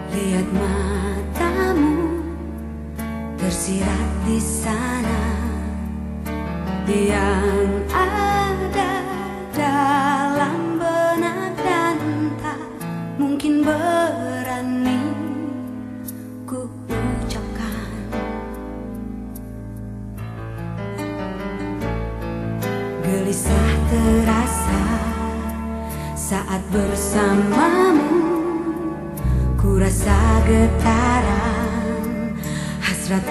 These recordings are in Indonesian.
Lihat matamu tersirat di sana, yang ada dalam benak dan tak mungkin berani ku ucapkan. Gelisah terasa saat bersamamu, ku rasa getaran hasrat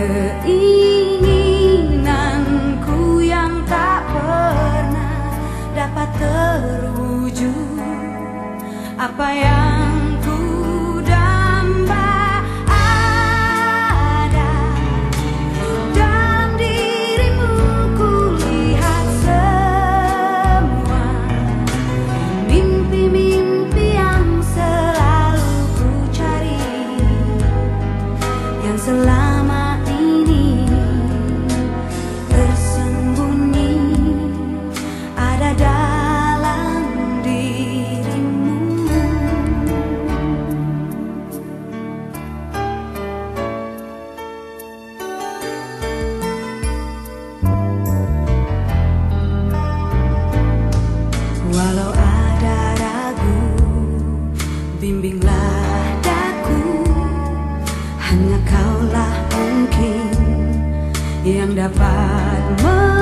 keinginanku yang tak pernah dapat terwujud. Apa yang ku damba ada dalam dirimu, ku lihat semua mimpi-mimpi yang selalu ku cari, yang selama ini tersembunyi ada dalam dirimu. Walau ada ragu, bimbinglah daku, hanya kaulah mungkin yang dapat